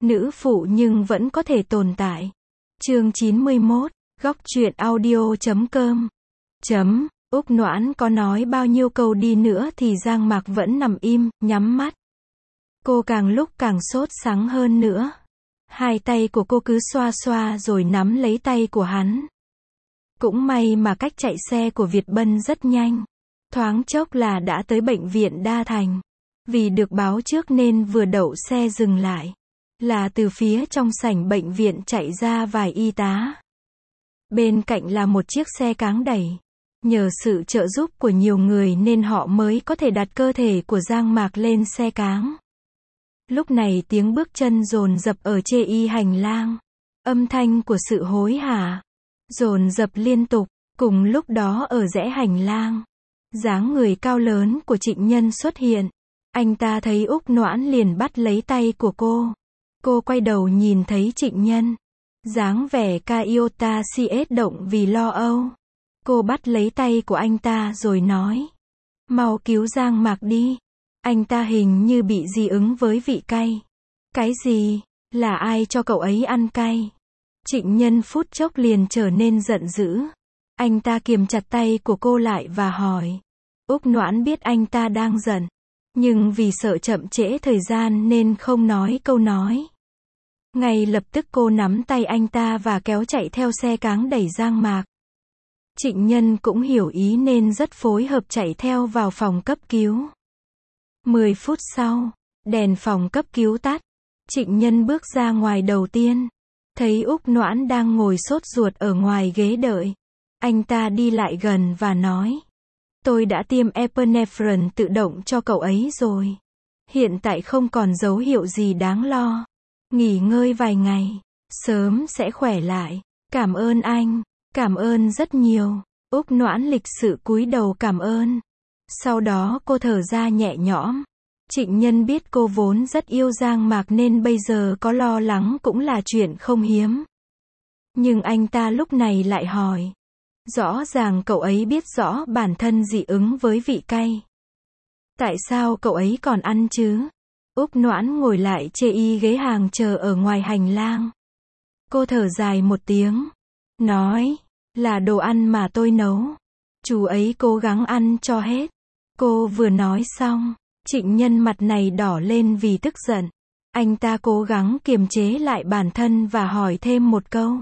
nữ phụ nhưng vẫn có thể tồn tại. Chương 91, góc truyện audio.com. Úc Noãn có nói bao nhiêu câu đi nữa thì Giang Mạc vẫn nằm im, nhắm mắt. Cô càng lúc càng sốt sắng hơn nữa. Hai tay của cô cứ xoa xoa rồi nắm lấy tay của hắn. Cũng may mà cách chạy xe của Việt Bân rất nhanh. Thoáng chốc là đã tới bệnh viện Đa Thành. Vì được báo trước nên vừa đậu xe dừng lại. Là từ phía trong sảnh bệnh viện chạy ra vài y tá. Bên cạnh là một chiếc xe cáng đẩy. Nhờ sự trợ giúp của nhiều người nên họ mới có thể đặt cơ thể của Giang Mạc lên xe cáng. Lúc này tiếng bước chân dồn dập ở chê hành lang. Âm thanh của sự hối hả dồn dập liên tục. Cùng lúc đó ở rẽ hành lang, dáng người cao lớn của Trịnh Nhân xuất hiện. Anh ta thấy Úc Noãn liền bắt lấy tay của cô. Cô quay đầu nhìn thấy Trịnh Nhân. Dáng vẻ Kyota CS động vì lo âu. Cô bắt lấy tay của anh ta rồi nói. Mau cứu Giang Mạc đi. Anh ta hình như bị dị ứng với vị cay. Cái gì? Là ai cho cậu ấy ăn cay? Trịnh Nhân phút chốc liền trở nên giận dữ. Anh ta kiềm chặt tay của cô lại và hỏi. Úc Noãn biết anh ta đang giận. Nhưng vì sợ chậm trễ thời gian nên không nói câu nói. Ngay lập tức cô nắm tay anh ta và kéo chạy theo xe cáng đẩy Giang Mạc. Trịnh Nhân cũng hiểu ý nên rất phối hợp chạy theo vào phòng cấp cứu. 10 phút sau, đèn phòng cấp cứu tắt. Trịnh Nhân bước ra ngoài đầu tiên. Thấy Úc Noãn đang ngồi sốt ruột ở ngoài ghế đợi. Anh ta đi lại gần và nói. Tôi đã tiêm epinephrine tự động cho cậu ấy rồi. Hiện tại không còn dấu hiệu gì đáng lo. Nghỉ ngơi vài ngày, sớm sẽ khỏe lại. Cảm ơn anh, cảm ơn rất nhiều. Úc Noãn lịch sự cúi đầu cảm ơn. Sau đó cô thở ra nhẹ nhõm. Trịnh Nhân biết cô vốn rất yêu Giang Mạc nên bây giờ có lo lắng cũng là chuyện không hiếm. Nhưng anh ta lúc này lại hỏi. Rõ ràng cậu ấy biết rõ bản thân dị ứng với vị cay. Tại sao cậu ấy còn ăn chứ? Úc Noãn ngồi lại chê ghế hàng chờ ở ngoài hành lang. Cô thở dài một tiếng. Nói. Là đồ ăn mà tôi nấu. Chú ấy cố gắng ăn cho hết. Cô vừa nói xong. Trịnh Nhân mặt này đỏ lên vì tức giận. Anh ta cố gắng kiềm chế lại bản thân và hỏi thêm một câu.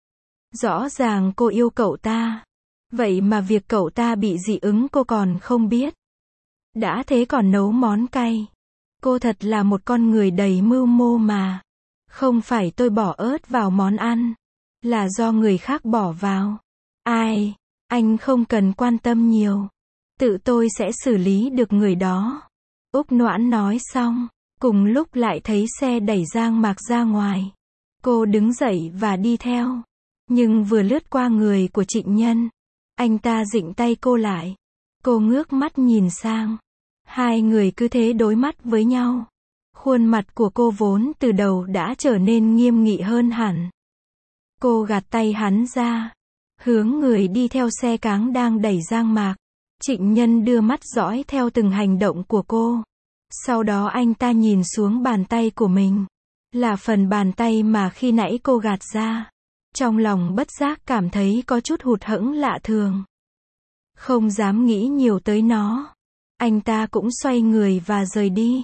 Rõ ràng cô yêu cậu ta. Vậy mà việc cậu ta bị dị ứng cô còn không biết. Đã thế còn nấu món cay. Cô thật là một con người đầy mưu mô mà. Không phải tôi bỏ ớt vào món ăn. Là do người khác bỏ vào. Ai? Anh không cần quan tâm nhiều. Tự tôi sẽ xử lý được người đó. Úc Noãn nói xong. Cùng lúc lại thấy xe đẩy Giang Mạc ra ngoài. Cô đứng dậy và đi theo. Nhưng vừa lướt qua người của Trịnh Nhân. Anh ta dịnh tay cô lại. Cô ngước mắt nhìn sang. Hai người cứ thế đối mắt với nhau. Khuôn mặt của cô vốn từ đầu đã trở nên nghiêm nghị hơn hẳn. Cô gạt tay hắn ra. Hướng người đi theo xe cáng đang đẩy Giang Mạc. Trịnh Nhân đưa mắt dõi theo từng hành động của cô. Sau đó anh ta nhìn xuống bàn tay của mình. Là phần bàn tay mà khi nãy cô gạt ra. Trong lòng bất giác cảm thấy có chút hụt hẫng lạ thường. Không dám nghĩ nhiều tới nó. Anh ta cũng xoay người và rời đi.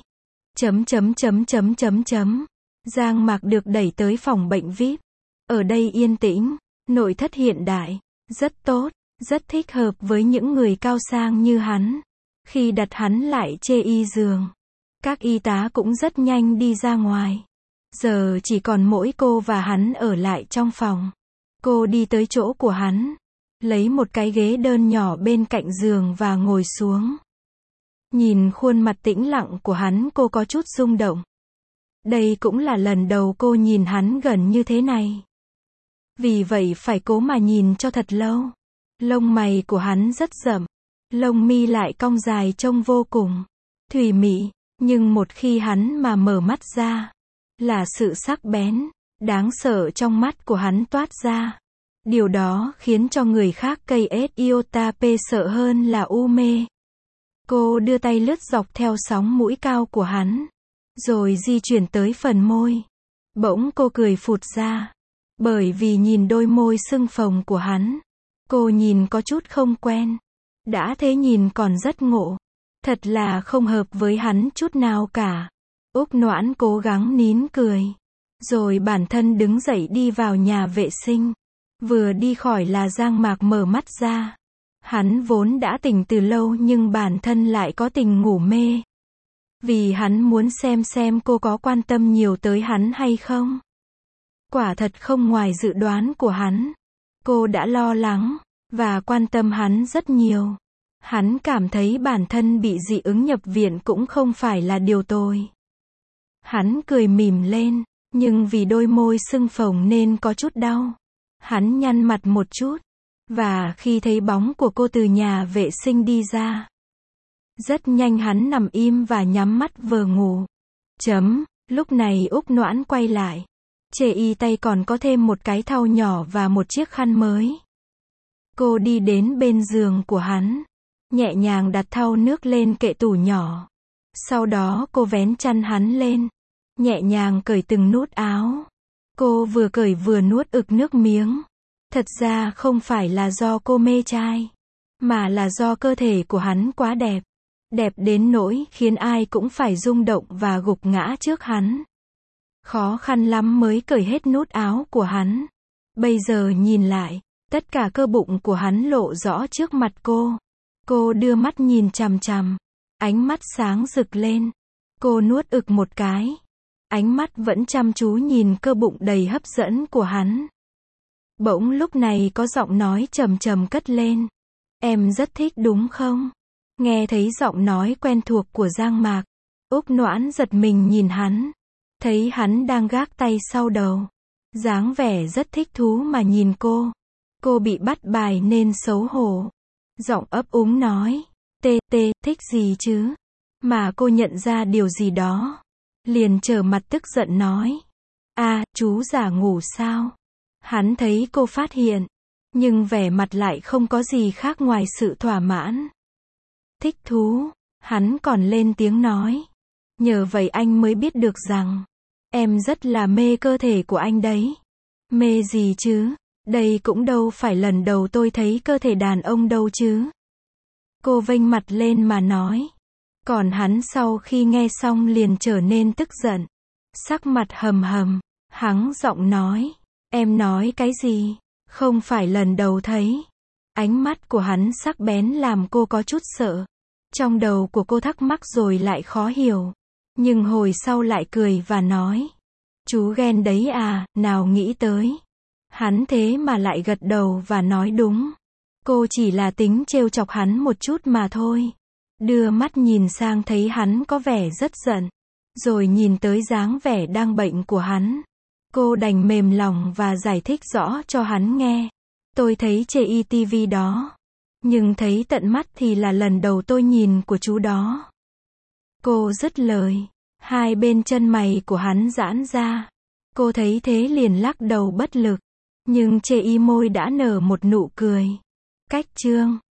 Giang Mạc được đẩy tới phòng bệnh VIP. Ở đây yên tĩnh, nội thất hiện đại, rất tốt, rất thích hợp với những người cao sang như hắn. Khi đặt hắn lại chê giường, các y tá cũng rất nhanh đi ra ngoài. Giờ chỉ còn mỗi cô và hắn ở lại trong phòng. Cô đi tới chỗ của hắn, lấy một cái ghế đơn nhỏ bên cạnh giường và ngồi xuống. Nhìn khuôn mặt tĩnh lặng của hắn cô có chút rung động. Đây cũng là lần đầu cô nhìn hắn gần như thế này. Vì vậy phải cố mà nhìn cho thật lâu. Lông mày của hắn rất rậm. Lông mi lại cong dài trông vô cùng thùy mị. Nhưng một khi hắn mà mở mắt ra, là sự sắc bén, đáng sợ trong mắt của hắn toát ra. Điều đó khiến cho người khác cây iota p sợ hơn là u mê. Cô đưa tay lướt dọc theo sóng mũi cao của hắn, rồi di chuyển tới phần môi. Bỗng cô cười phụt ra. Bởi vì nhìn đôi môi sưng phồng của hắn. Cô nhìn có chút không quen. Đã thế nhìn còn rất ngộ. Thật là không hợp với hắn chút nào cả. Úc Noãn cố gắng nín cười. Rồi bản thân đứng dậy đi vào nhà vệ sinh. Vừa đi khỏi là Giang Mạc mở mắt ra. Hắn vốn đã tỉnh từ lâu nhưng bản thân lại có tình ngủ mê. Vì hắn muốn xem cô có quan tâm nhiều tới hắn hay không. Quả thật không ngoài dự đoán của hắn. Cô đã lo lắng và quan tâm hắn rất nhiều. Hắn cảm thấy bản thân bị dị ứng nhập viện cũng không phải là điều tồi. Hắn cười mỉm lên, nhưng vì đôi môi sưng phồng nên có chút đau. Hắn nhăn mặt một chút. Và khi thấy bóng của cô từ nhà vệ sinh đi ra, rất nhanh hắn nằm im và nhắm mắt vờ ngủ. Lúc này Úc Noãn quay lại. Chê y tay còn có thêm một cái thau nhỏ và một chiếc khăn mới. Cô đi đến bên giường của hắn. Nhẹ nhàng đặt thau nước lên kệ tủ nhỏ. Sau đó cô vén chăn hắn lên. Nhẹ nhàng cởi từng nút áo. Cô vừa cởi vừa nuốt ực nước miếng. Thật ra không phải là do cô mê trai. Mà là do cơ thể của hắn quá đẹp. Đẹp đến nỗi khiến ai cũng phải rung động và gục ngã trước hắn. Khó khăn lắm mới cởi hết nút áo của hắn. Bây giờ nhìn lại, tất cả cơ bụng của hắn lộ rõ trước mặt cô. Cô đưa mắt nhìn chằm chằm. Ánh mắt sáng rực lên. Cô nuốt ực một cái. Ánh mắt vẫn chăm chú nhìn cơ bụng đầy hấp dẫn của hắn. Bỗng lúc này có giọng nói trầm trầm cất lên. Em rất thích đúng không? Nghe thấy giọng nói quen thuộc của Giang Mạc. Úc Noãn giật mình nhìn hắn. Thấy hắn đang gác tay sau đầu. Dáng vẻ rất thích thú mà nhìn cô. Cô bị bắt bài nên xấu hổ. Giọng ấp úng nói. Thích gì chứ? Mà cô nhận ra điều gì đó. Liền trở mặt tức giận nói. Chú giả ngủ sao? Hắn thấy cô phát hiện. Nhưng vẻ mặt lại không có gì khác ngoài sự thỏa mãn. Thích thú. Hắn còn lên tiếng nói. Nhờ vậy anh mới biết được rằng. Em rất là mê cơ thể của anh đấy. Mê gì chứ? Đây cũng đâu phải lần đầu tôi thấy cơ thể đàn ông đâu chứ. Cô vênh mặt lên mà nói. Còn hắn sau khi nghe xong liền trở nên tức giận. Sắc mặt hầm hầm. Hắng giọng nói. Em nói cái gì? Không phải lần đầu thấy. Ánh mắt của hắn sắc bén làm cô có chút sợ. Trong đầu của cô thắc mắc rồi lại khó hiểu. Nhưng hồi sau lại cười và nói. Chú ghen đấy à, nào nghĩ tới. Hắn thế mà lại gật đầu và nói đúng. Cô chỉ là tính trêu chọc hắn một chút mà thôi. Đưa mắt nhìn sang thấy hắn có vẻ rất giận. Rồi nhìn tới dáng vẻ đang bệnh của hắn. Cô đành mềm lòng và giải thích rõ cho hắn nghe. Tôi thấy chê TV đó. Nhưng thấy tận mắt thì là lần đầu tôi nhìn của chú đó. Cô dứt lời. Hai bên chân mày của hắn giãn ra. Cô thấy thế liền lắc đầu bất lực. Nhưng chê môi đã nở một nụ cười. Cách chương